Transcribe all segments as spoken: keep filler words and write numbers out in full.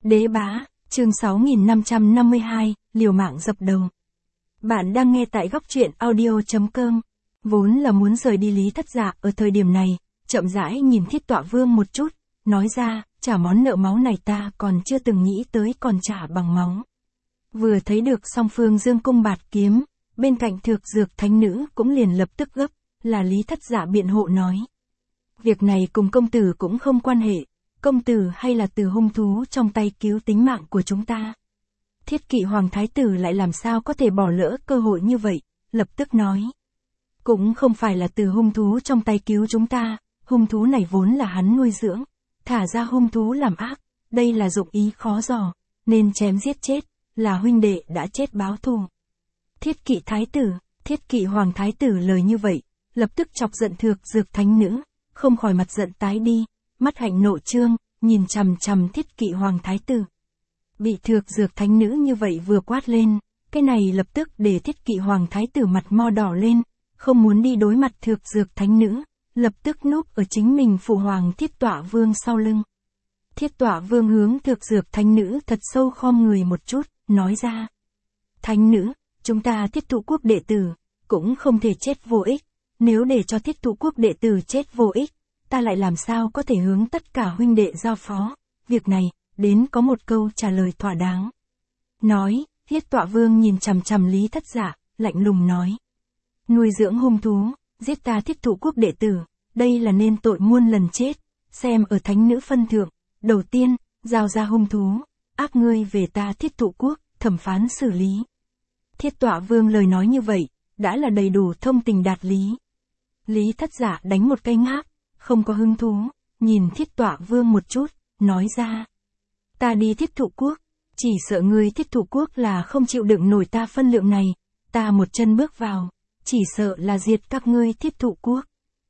Đế bá, chương sáu nghìn năm trăm năm mươi hai, liều mạng dập đầu. Bạn đang nghe tại góc truyện audio chấm com. Vốn là muốn rời đi Lý Thất Dạ ở thời điểm này, chậm rãi nhìn Thiết Tọa Vương một chút, nói ra, trả món nợ máu này ta còn chưa từng nghĩ tới còn trả bằng máu. Vừa thấy được song phương dương cung bạt kiếm, bên cạnh Thược Dược Thánh Nữ cũng liền lập tức gấp, là Lý Thất Dạ biện hộ nói. Việc này cùng công tử cũng không quan hệ, công tử hay là từ hung thú trong tay cứu tính mạng của chúng ta. Thiết Kỵ Hoàng Thái Tử lại làm sao có thể bỏ lỡ cơ hội như vậy, lập tức nói. Cũng không phải là từ hung thú trong tay cứu chúng ta, hung thú này vốn là hắn nuôi dưỡng, thả ra hung thú làm ác, đây là dụng ý khó dò, nên chém giết chết, là huynh đệ đã chết báo thù. Thiết Kỵ Thái Tử, Thiết Kỵ Hoàng Thái Tử lời như vậy, lập tức chọc giận Thược Dược Thánh Nữ, không khỏi mặt giận tái đi, mắt hạnh nộ trương, nhìn chằm chằm Thiết Kỵ Hoàng Thái Tử. Bị Thược Dược Thánh Nữ như vậy vừa quát lên, cái này lập tức để Thiết Kỵ Hoàng Thái Tử mặt mo đỏ lên, không muốn đi đối mặt Thược Dược Thánh Nữ, lập tức núp ở chính mình phụ hoàng Thiết Tọa Vương sau lưng. Thiết Tọa Vương hướng Thược Dược Thánh Nữ thật sâu khom người một chút, nói ra. Thánh Nữ, chúng ta Thiết Thụ Quốc đệ tử, cũng không thể chết vô ích, nếu để cho Thiết Thụ Quốc đệ tử chết vô ích, ta lại làm sao có thể hướng tất cả huynh đệ giao phó, việc này, đến có một câu trả lời thỏa đáng. Nói, Thiết Tọa Vương nhìn chằm chằm Lý Thất Dạ, lạnh lùng nói. Nuôi dưỡng hung thú, giết ta Thiết Thụ Quốc đệ tử, đây là nên tội muôn lần chết, xem ở Thánh Nữ phân thượng, đầu tiên, giao ra hung thú, áp ngươi về ta Thiết Thụ Quốc, thẩm phán xử lý. Thiết Tọa Vương lời nói như vậy, đã là đầy đủ thông tình đạt lý. Lý Thất Dạ đánh một cây ngáp, không có hứng thú, nhìn Thiết Tọa Vương một chút, nói ra. Ta đi Thiết Thụ Quốc, chỉ sợ ngươi Thiết Thụ Quốc là không chịu đựng nổi ta phân lượng này, ta một chân bước vào, chỉ sợ là diệt các ngươi Thiết Thụ Quốc.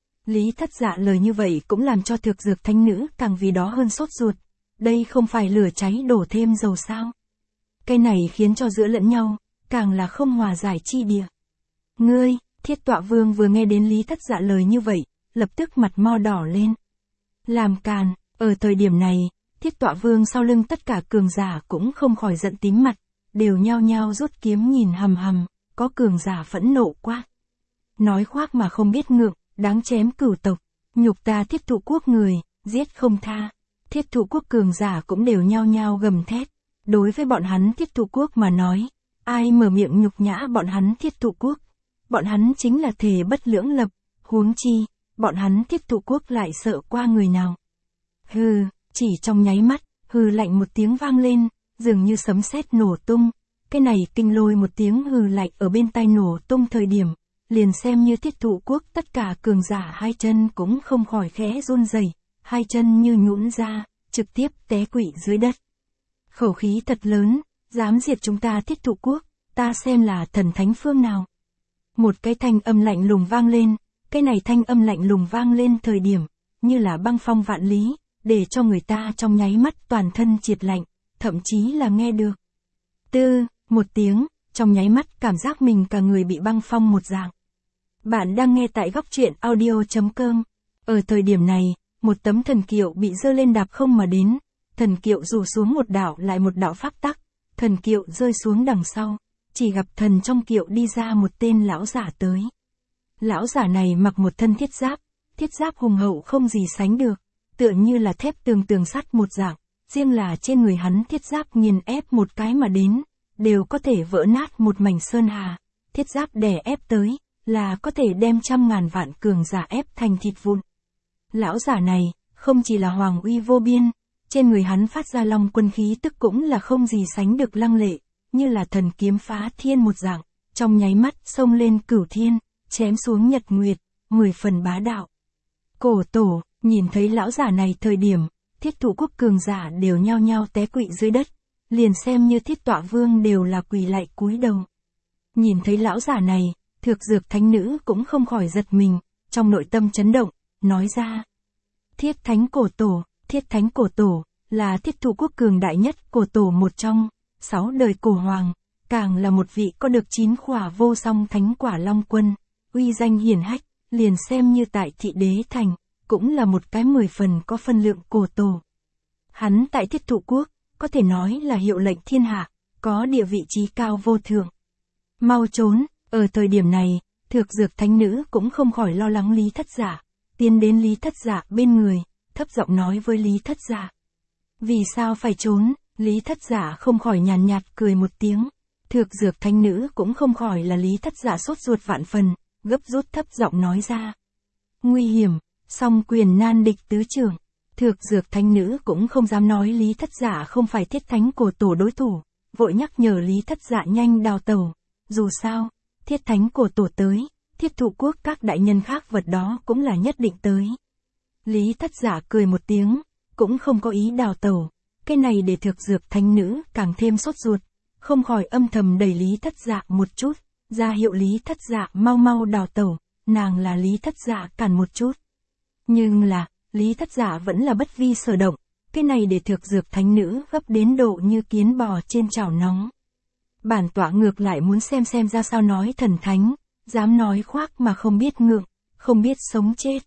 Lý Thất Dạ lời như vậy cũng làm cho Thược Dược Thánh Nữ càng vì đó hơn sốt ruột, đây không phải lửa cháy đổ thêm dầu sao. Cái này khiến cho giữa lẫn nhau, càng là không hòa giải chi địa. Ngươi, Thiết Tọa Vương vừa nghe đến Lý Thất Dạ lời như vậy, lập tức mặt mo đỏ lên. Làm càn, ở thời điểm này, Thiết Tọa Vương sau lưng tất cả cường giả cũng không khỏi giận tím mặt, đều nhao nhao rút kiếm nhìn hầm hầm, có cường giả phẫn nộ quát. Nói khoác mà không biết ngượng, đáng chém cửu tộc, nhục ta Thiết Thụ Quốc người, giết không tha. Thiết Thụ Quốc cường giả cũng đều nhao nhao gầm thét, đối với bọn hắn Thiết Thụ Quốc mà nói, ai mở miệng nhục nhã bọn hắn Thiết Thụ Quốc, bọn hắn chính là thề bất lưỡng lập, huống chi, bọn hắn Thiết Thụ Quốc lại sợ qua người nào. Hừ, chỉ trong nháy mắt, hừ lạnh một tiếng vang lên, dường như sấm sét nổ tung, cái này kinh lôi một tiếng hừ lạnh ở bên tai nổ tung thời điểm, liền xem như Thiết Thụ Quốc tất cả cường giả hai chân cũng không khỏi khẽ run rẩy, hai chân như nhũn ra, trực tiếp té quỵ dưới đất. Khẩu khí thật lớn, dám diệt chúng ta Thiết Thụ Quốc, ta xem là thần thánh phương nào. Một cái thanh âm lạnh lùng vang lên, cái này thanh âm lạnh lùng vang lên thời điểm, như là băng phong vạn lý, để cho người ta trong nháy mắt toàn thân triệt lạnh, thậm chí là nghe được. Tư, một tiếng, trong nháy mắt cảm giác mình cả người bị băng phong một dạng. Bạn đang nghe tại góc truyện audio chấm com. Ở thời điểm này, một tấm thần kiệu bị dơ lên đạp không mà đến, thần kiệu rủ xuống một đạo lại một đạo pháp tắc, thần kiệu rơi xuống đằng sau, chỉ gặp thần trong kiệu đi ra một tên lão giả tới. Lão giả này mặc một thân thiết giáp, thiết giáp hùng hậu không gì sánh được, tựa như là thép tường tường sắt một dạng, riêng là trên người hắn thiết giáp nghiền ép một cái mà đến, đều có thể vỡ nát một mảnh sơn hà, thiết giáp đè ép tới, là có thể đem trăm ngàn vạn cường giả ép thành thịt vụn. Lão giả này, không chỉ là hoàng uy vô biên, trên người hắn phát ra long quân khí tức cũng là không gì sánh được lăng lệ, như là thần kiếm phá thiên một dạng, trong nháy mắt xông lên cửu thiên, chém xuống nhật nguyệt, mười phần bá đạo. Cổ tổ, nhìn thấy lão giả này thời điểm, Thiết Thụ Quốc cường giả đều nhao nhao té quỵ dưới đất, liền xem như Thiết Tọa Vương đều là quỳ lạy cúi đầu. Nhìn thấy lão giả này, Thược Dược Thánh Nữ cũng không khỏi giật mình, trong nội tâm chấn động, nói ra. Thiết Thánh Cổ Tổ, Thiết Thánh Cổ Tổ, là Thiết Thụ Quốc cường đại nhất cổ tổ một trong, sáu đời cổ hoàng, càng là một vị có được chín khỏa vô song thánh quả long quân, uy danh hiển hách, liền xem như tại thị đế thành, cũng là một cái mười phần có phân lượng cổ tổ. Hắn tại Thiết Thụ Quốc, có thể nói là hiệu lệnh thiên hạ, có địa vị trí cao vô thượng. Mau trốn, ở thời điểm này, Thược Dược Thánh Nữ cũng không khỏi lo lắng Lý Thất Dạ, tiến đến Lý Thất Dạ bên người, thấp giọng nói với Lý Thất Dạ. Vì sao phải trốn? Lý Thất Dạ không khỏi nhàn nhạt, nhạt cười một tiếng. Thược Dược Thánh Nữ cũng không khỏi là Lý Thất Dạ sốt ruột vạn phần, gấp rút thấp giọng nói ra. Nguy hiểm, song quyền nan địch tứ trưởng. Thược Dược Thánh Nữ cũng không dám nói Lý Thất Dạ không phải Thiết Thánh Cổ Tổ đối thủ, vội nhắc nhở Lý Thất Dạ nhanh đào tẩu. Dù sao, Thiết Thánh Cổ Tổ tới, Thiết Thụ Quốc các đại nhân khác vật đó cũng là nhất định tới. Lý Thất Dạ cười một tiếng, cũng không có ý đào tẩu. Cái này để Thược Dược Thánh Nữ càng thêm sốt ruột, không khỏi âm thầm đẩy Lý Thất Dạ một chút, ra hiệu Lý Thất Dạ mau mau đào tẩu, nàng là Lý Thất Dạ cản một chút. Nhưng là, Lý Thất Dạ vẫn là bất vi sở động, cái này để Thược Dược Thánh Nữ gấp đến độ như kiến bò trên chảo nóng. Bản tọa ngược lại muốn xem xem ra sao nói thần thánh, dám nói khoác mà không biết ngượng, không biết sống chết.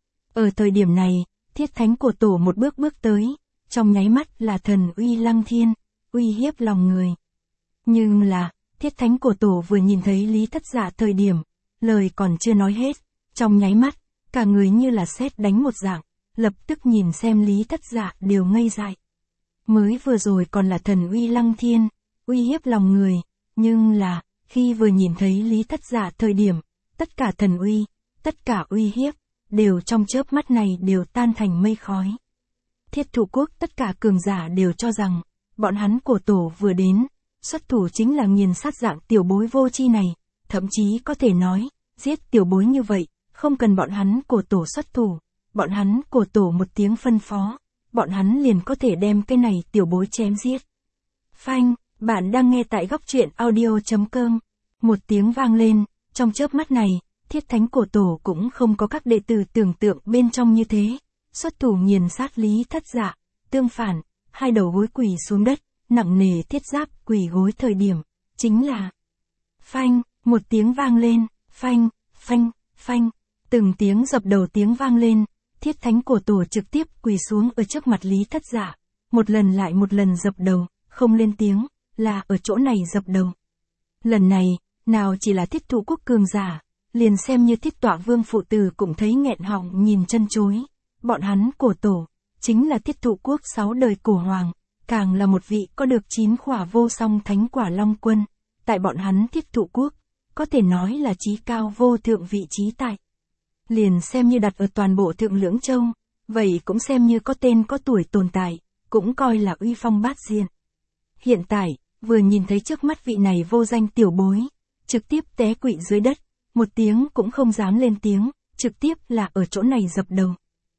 Ở thời điểm này, Thiết Thánh Cổ Tổ một bước bước tới, trong nháy mắt là thần uy lăng thiên, uy hiếp lòng người. Nhưng là, Thiết Thánh Cổ Tổ vừa nhìn thấy Lý Thất Dạ thời điểm, lời còn chưa nói hết, trong nháy mắt, cả người như là sét đánh một dạng, lập tức nhìn xem Lý Thất Dạ đều ngây dại. Mới vừa rồi còn là thần uy lăng thiên, uy hiếp lòng người, nhưng là, khi vừa nhìn thấy Lý Thất Dạ thời điểm, tất cả thần uy, tất cả uy hiếp, đều trong chớp mắt này đều tan thành mây khói. Thiết Thụ Quốc tất cả cường giả đều cho rằng, bọn hắn Cổ Tổ vừa đến, xuất thủ chính là nghiền sát dạng tiểu bối vô tri này, thậm chí có thể nói, giết tiểu bối như vậy, không cần bọn hắn Cổ Tổ xuất thủ, bọn hắn Cổ Tổ một tiếng phân phó, bọn hắn liền có thể đem cái này tiểu bối chém giết. Phanh, bạn đang nghe tại góc truyện audio chấm com. Một tiếng vang lên, trong chớp mắt này, Thiết Thánh Cổ Tổ cũng không có các đệ tử tưởng tượng bên trong như thế, xuất thủ nghiền sát Lý Thất Dạ, tương phản, hai đầu gối quỳ xuống đất, nặng nề thiết giáp quỳ gối thời điểm, chính là phanh, một tiếng vang lên, phanh, phanh, phanh, từng tiếng dập đầu tiếng vang lên, Thiết Thánh Cổ Tổ trực tiếp quỳ xuống ở trước mặt Lý Thất Dạ, một lần lại một lần dập đầu, không lên tiếng, là ở chỗ này dập đầu. Lần này, nào chỉ là Thiết Thụ Quốc cường giả, liền xem như Thiết Tọa Vương phụ tử cũng thấy nghẹn họng nhìn chân chối. Bọn hắn Cổ Tổ, chính là Thiết Thụ Quốc sáu đời cổ hoàng, càng là một vị có được chín khỏa vô song thánh quả Long Quân, tại bọn hắn Thiết Thụ Quốc, có thể nói là chí cao vô thượng vị trí tại. Liền xem như đặt ở toàn bộ Thượng Lưỡng Châu, vậy cũng xem như có tên có tuổi tồn tại, cũng coi là uy phong bát diện. Hiện tại, vừa nhìn thấy trước mắt vị này vô danh tiểu bối, trực tiếp té quỵ dưới đất, một tiếng cũng không dám lên tiếng, trực tiếp là ở chỗ này dập đầu.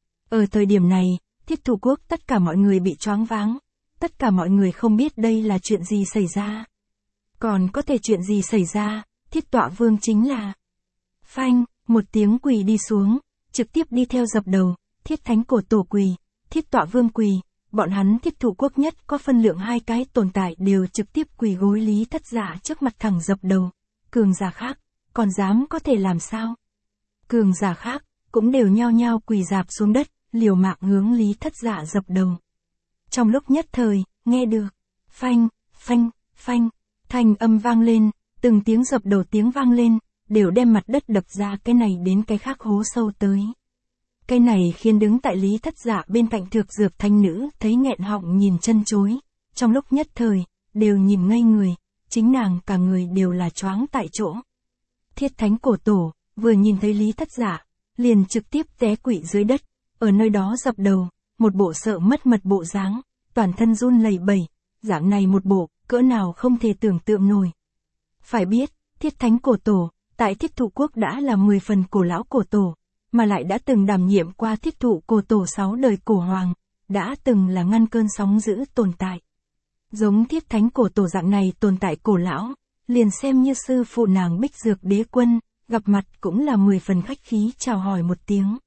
Ở thời điểm này, Thiết Thụ Quốc tất cả mọi người bị choáng váng, tất cả mọi người không biết đây là chuyện gì xảy ra. Còn có thể chuyện gì xảy ra, Thiết Tọa Vương chính là phanh, một tiếng quỳ đi xuống, trực tiếp đi theo dập đầu, Thiết Thánh Cổ Tổ quỳ, Thiết Tọa Vương quỳ, bọn hắn Thiết Thụ Quốc nhất có phân lượng hai cái tồn tại đều trực tiếp quỳ gối Lý Thất Dạ trước mặt thẳng dập đầu. Cường giả khác, còn dám có thể làm sao? Cường giả khác, cũng đều nhao nhao quỳ rạp xuống đất, liều mạng hướng Lý Thất Dạ dập đầu. Trong lúc nhất thời, nghe được, phanh, phanh, phanh, thanh âm vang lên, từng tiếng dập đầu tiếng vang lên, đều đem mặt đất đập ra cái này đến cái khác hố sâu tới. Cái này khiến đứng tại Lý Thất Dạ bên cạnh Thược Dược Thánh Nữ thấy nghẹn họng nhìn chân chối, trong lúc nhất thời, đều nhìn ngây người, chính nàng cả người đều là choáng tại chỗ. Thiết Thánh Cổ Tổ, vừa nhìn thấy Lý Thất Dạ, liền trực tiếp té quỵ dưới đất, ở nơi đó dập đầu, một bộ sợ mất mật bộ dáng, toàn thân run lẩy bẩy, dạng này một bộ, cỡ nào không thể tưởng tượng nổi. Phải biết, Thiết Thánh Cổ Tổ, tại Thiết Thụ Quốc đã là mười phần cổ lão cổ tổ, mà lại đã từng đảm nhiệm qua Thiết Thụ Cổ Tổ sáu đời cổ hoàng, đã từng là ngăn cơn sóng dữ tồn tại. Giống Thiết Thánh Cổ Tổ dạng này tồn tại cổ lão, liền xem như sư phụ nàng Bích Dược Đế Quân, gặp mặt cũng là mười phần khách khí chào hỏi một tiếng.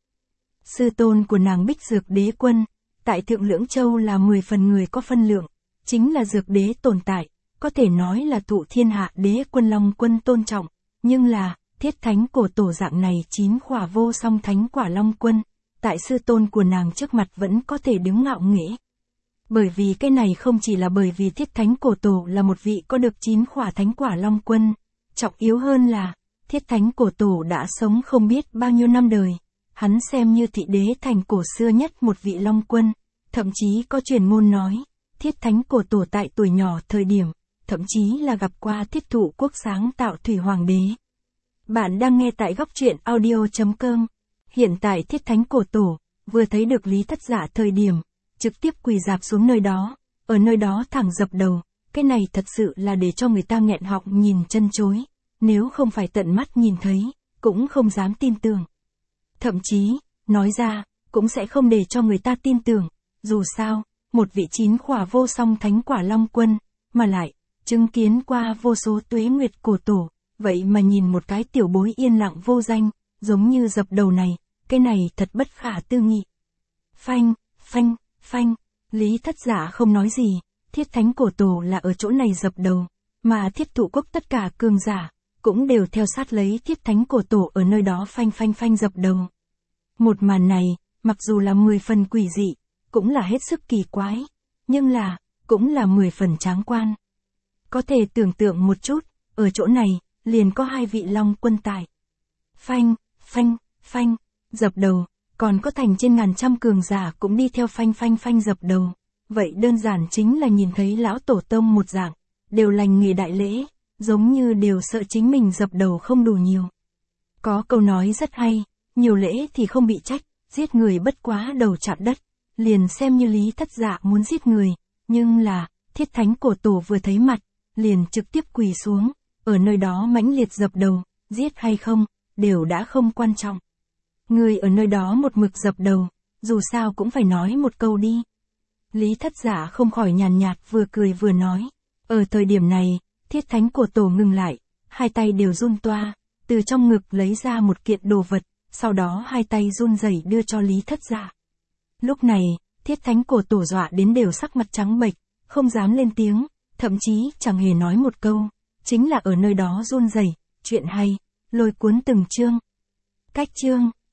Sư tôn của nàng Bích Dược Đế Quân, tại Thượng Lưỡng Châu là mười phần người có phân lượng, chính là Dược Đế tồn tại, có thể nói là thụ thiên hạ Đế Quân Long Quân tôn trọng, nhưng là, Thiết Thánh Cổ Tổ dạng này chín khỏa vô song thánh quả Long Quân, tại sư tôn của nàng trước mặt vẫn có thể đứng ngạo nghễ. Bởi vì cái này không chỉ là bởi vì Thiết Thánh Cổ Tổ là một vị có được chín khỏa thánh quả Long Quân, trọng yếu hơn là, Thiết Thánh Cổ Tổ đã sống không biết bao nhiêu năm đời, hắn xem như thị đế thành cổ xưa nhất một vị Long Quân, thậm chí có truyền ngôn nói, Thiết Thánh Cổ Tổ tại tuổi nhỏ thời điểm, thậm chí là gặp qua Thiết Thụ Quốc sáng tạo Thủy Hoàng đế. Bạn đang nghe tại góc truyện audio.com. Hiện tại Thiết Thánh Cổ Tổ, vừa thấy được Lý Thất Dạ thời điểm, trực tiếp quỳ rạp xuống nơi đó, ở nơi đó thẳng dập đầu, cái này thật sự là để cho người ta nghẹn họng nhìn chân chối, nếu không phải tận mắt nhìn thấy, cũng không dám tin tưởng. Thậm chí, nói ra, cũng sẽ không để cho người ta tin tưởng, dù sao, một vị chín khỏa vô song thánh quả Long Quân, mà lại, chứng kiến qua vô số tuế nguyệt cổ tổ, vậy mà nhìn một cái tiểu bối yên lặng vô danh, giống như dập đầu này, cái này thật bất khả tư nghị. Phanh, phanh, phanh, Lý Thất Dạ không nói gì, Thiết Thánh Cổ Tổ là ở chỗ này dập đầu, mà Thiết Thụ Quốc tất cả cường giả, cũng đều theo sát lấy Thiết Thánh Cổ Tổ ở nơi đó phanh phanh phanh dập đầu. Một màn này, mặc dù là mười phần quỷ dị, cũng là hết sức kỳ quái, nhưng là, cũng là mười phần tráng quan. Có thể tưởng tượng một chút, ở chỗ này, liền có hai vị Long Quân tại. Phanh, phanh, phanh, dập đầu, còn có thành trên ngàn trăm cường giả cũng đi theo phanh phanh phanh dập đầu. Vậy đơn giản chính là nhìn thấy lão tổ tông một dạng, đều lành nghề đại lễ, giống như đều sợ chính mình dập đầu không đủ nhiều. Có câu nói rất hay, nhiều lễ thì không bị trách, giết người bất quá đầu chạm đất, liền xem như Lý Thất Dạ muốn giết người, nhưng là, Thiết Thánh Cổ Tổ vừa thấy mặt, liền trực tiếp quỳ xuống, ở nơi đó mãnh liệt dập đầu, giết hay không, đều đã không quan trọng. Người ở nơi đó một mực dập đầu, dù sao cũng phải nói một câu đi. Lý Thất Dạ không khỏi nhàn nhạt vừa cười vừa nói. Ở thời điểm này, Thiết Thánh Cổ Tổ ngừng lại, hai tay đều run toa, từ trong ngực lấy ra một kiện đồ vật, sau đó hai tay run rẩy đưa cho Lý Thất Dạ. Lúc này, Thiết Thánh Cổ Tổ dọa đến đều sắc mặt trắng bệch, không dám lên tiếng, thậm chí chẳng hề nói một câu, chính là ở nơi đó run rẩy. Chuyện hay, lôi cuốn từng chương. Cách chương